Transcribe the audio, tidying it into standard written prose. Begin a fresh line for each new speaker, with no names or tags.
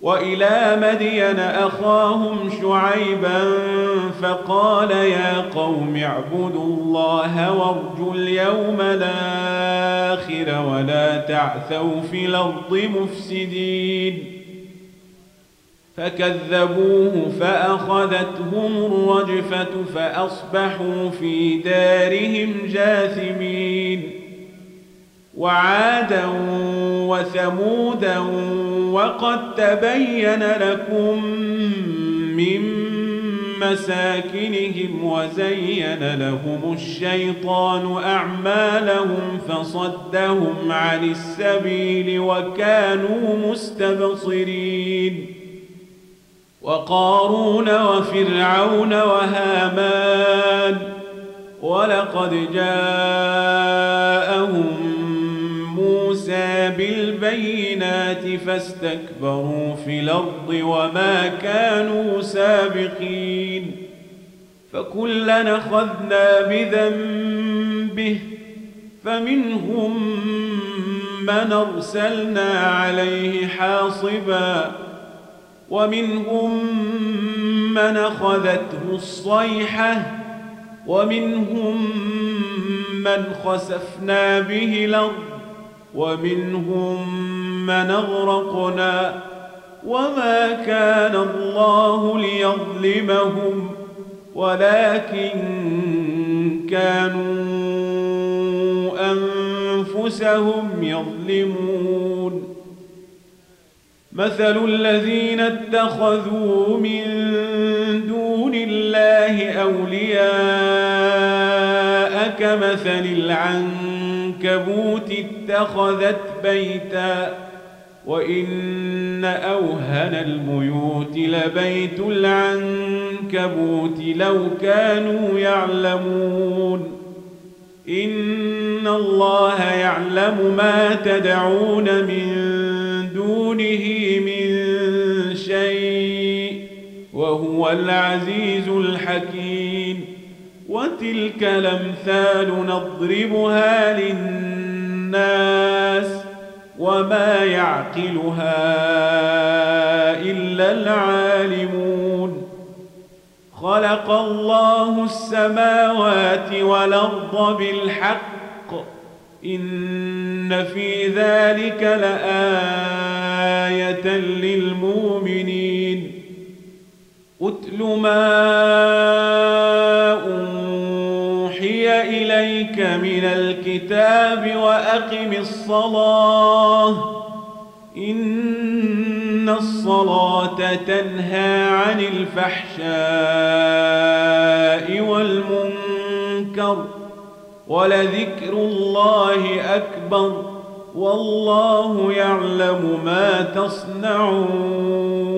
وإلى مدين أخاهم شعيبا فقال يا قوم اعبدوا الله وارجوا اليوم الآخر ولا تعثوا في الأرض مفسدين فكذبوه فأخذتهم الرجفة فأصبحوا في دارهم جاثمين وعادا وثمودا وقد تبين لكم من مساكنهم وزين لهم الشيطان أعمالهم فصدهم عن السبيل وكانوا مستبصرين وقارون وفرعون وهامان ولقد جاءهم موسى بالبينات فاستكبروا في الأرض وما كانوا سابقين فكلا أخذنا بذنبه فمنهم من أرسلنا عليه حاصبا ومنهم من أخذته الصيحة ومنهم من خسفنا به الأرض ومنهم من أغرقنا وما كان الله ليظلمهم ولكن كانوا أنفسهم يظلمون مثل الذين اتخذوا من دون الله أولياء كمثل العنكبوت اتخذت بيتا وإن أوهن البيوت لبيت العنكبوت لو كانوا يعلمون إن الله يعلم ما تدعون من دونه من شيء وهو العزيز الحكيم وتلك الأمثال نضربها للناس وما يعقلها إلا العالمون خلق الله السماوات والأرض بالحق إن في ذلك لآية للمؤمنين أتل ما أوحي إليك من الكتاب وأقم الصلاة إن الصلاة تنهى عن الفحشاء والمنكر ولذكر الله أكبر والله يعلم ما تصنعون